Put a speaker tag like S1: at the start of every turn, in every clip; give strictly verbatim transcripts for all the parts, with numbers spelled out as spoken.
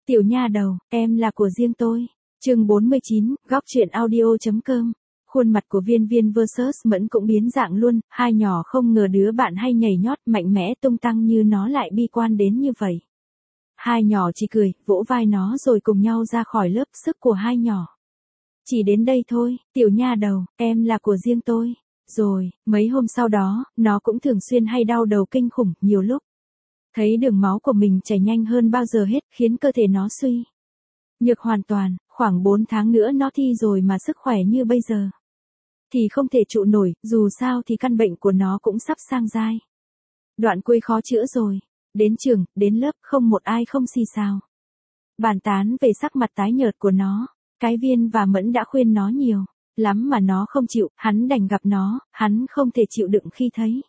S1: Tiểu nha đầu, em là của riêng tôi. Chương bốn mươi chín, góc truyện audio.com. Khuôn mặt của Viên Viên versus Mẫn cũng biến dạng luôn, hai nhỏ không ngờ đứa bạn hay nhảy nhót mạnh mẽ tung tăng như nó lại bi quan đến như vậy. Hai nhỏ chỉ cười, vỗ vai nó rồi cùng nhau ra khỏi lớp sức của hai nhỏ. Chỉ đến đây thôi, tiểu nha đầu, em là của riêng tôi. Rồi, mấy hôm sau đó, nó cũng thường xuyên hay đau đầu kinh khủng, nhiều lúc. Thấy đường máu của mình chảy nhanh hơn bao giờ hết, khiến cơ thể nó suy nhược hoàn toàn, khoảng bốn tháng nữa nó thi rồi mà sức khỏe như bây giờ thì không thể trụ nổi, dù sao thì căn bệnh của nó cũng sắp sang giai đoạn cuối khó chữa rồi. Đến trường, đến lớp, không một ai không xì xào bàn tán về sắc mặt tái nhợt của nó. Cái Viên và Mẫn đã khuyên nó nhiều lắm mà nó không chịu, hắn đành gặp nó, hắn không thể chịu đựng khi thấy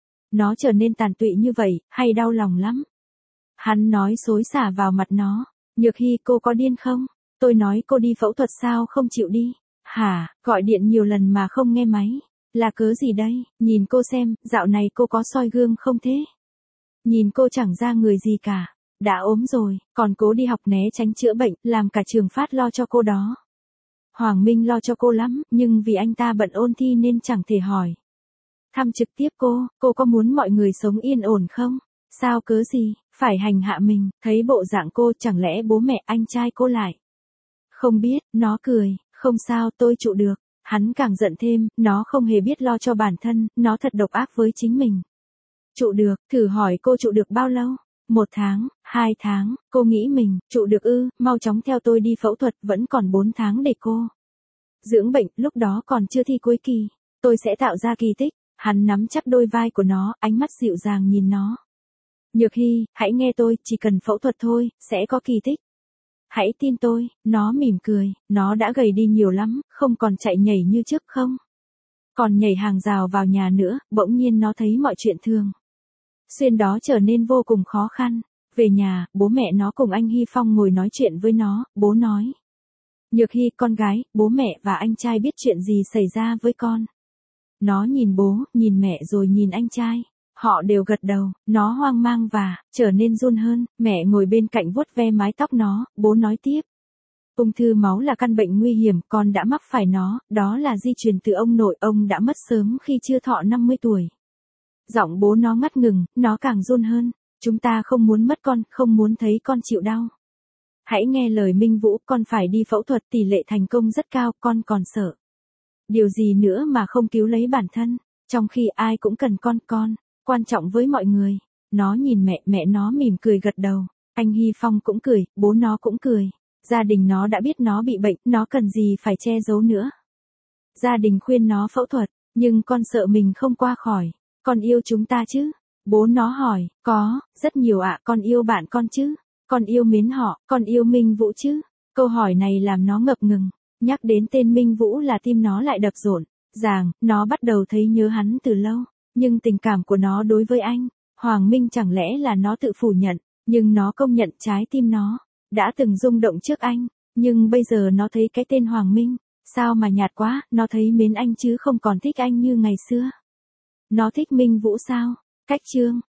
S1: nó trở nên tàn tụy như vậy, hay đau lòng lắm. Hắn nói xối xả vào mặt nó, Nhược Hy cô có điên không? Tôi nói cô đi phẫu thuật sao không chịu đi? Hả, gọi điện nhiều lần mà không nghe máy. Là cớ gì đây? Nhìn cô xem, dạo này cô có soi gương không thế? Nhìn cô chẳng ra người gì cả. Đã ốm rồi, còn cố đi học né tránh chữa bệnh, làm cả trường phát lo cho cô đó. Hoàng Minh lo cho cô lắm, nhưng vì anh ta bận ôn thi nên chẳng thể hỏi thăm trực tiếp cô, cô có muốn mọi người sống yên ổn không? Sao cớ gì, phải hành hạ mình, thấy bộ dạng cô chẳng lẽ bố mẹ anh trai cô lại không biết, nó cười, không sao tôi trụ được. Hắn càng giận thêm, nó không hề biết lo cho bản thân, nó thật độc ác với chính mình. Trụ được, thử hỏi cô trụ được bao lâu? Một tháng, hai tháng, cô nghĩ mình, trụ được ư, mau chóng theo tôi đi phẫu thuật, vẫn còn bốn tháng để cô dưỡng bệnh, lúc đó còn chưa thi cuối kỳ, tôi sẽ tạo ra kỳ tích. Hắn nắm chắc đôi vai của nó, ánh mắt dịu dàng nhìn nó. Nhược Hy, hãy nghe tôi, chỉ cần phẫu thuật thôi, sẽ có kỳ tích. Hãy tin tôi, nó mỉm cười, nó đã gầy đi nhiều lắm, không còn chạy nhảy như trước không. Còn nhảy hàng rào vào nhà nữa, bỗng nhiên nó thấy mọi chuyện thường xuyên đó trở nên vô cùng khó khăn. Về nhà, bố mẹ nó cùng anh Hy Phong ngồi nói chuyện với nó, bố nói. Nhược Hy, con gái, bố mẹ và anh trai biết chuyện gì xảy ra với con. Nó nhìn bố, nhìn mẹ rồi nhìn anh trai. Họ đều gật đầu, nó hoang mang và trở nên run hơn. Mẹ ngồi bên cạnh vuốt ve mái tóc nó, bố nói tiếp. Ung thư máu là căn bệnh nguy hiểm, con đã mắc phải nó, đó là di truyền từ ông nội, ông đã mất sớm khi chưa thọ năm mươi tuổi. Giọng bố nó ngắt ngừng, nó càng run hơn. Chúng ta không muốn mất con, không muốn thấy con chịu đau. Hãy nghe lời Minh Vũ, con phải đi phẫu thuật, tỷ lệ thành công rất cao, con còn sợ điều gì nữa mà không cứu lấy bản thân, trong khi ai cũng cần con, con quan trọng với mọi người. Nó nhìn mẹ, mẹ nó mỉm cười gật đầu. Anh Hy Phong cũng cười, bố nó cũng cười. Gia đình nó đã biết nó bị bệnh, nó cần gì phải che giấu nữa. Gia đình khuyên nó phẫu thuật, nhưng con sợ mình không qua khỏi. Con yêu chúng ta chứ? Bố nó hỏi, có, rất nhiều ạ, con yêu bạn con chứ? Con yêu mến họ, con yêu Minh Vũ chứ? Câu hỏi này làm nó ngập ngừng. Nhắc đến tên Minh Vũ là tim nó lại đập rộn ràng, nó bắt đầu thấy nhớ hắn từ lâu. Nhưng tình cảm của nó đối với anh Hoàng Minh chẳng lẽ là nó tự phủ nhận, nhưng nó công nhận trái tim nó đã từng rung động trước anh, nhưng bây giờ nó thấy cái tên Hoàng Minh, sao mà nhạt quá, nó thấy mến anh chứ không còn thích anh như ngày xưa. Nó thích Minh Vũ sao? Cách chương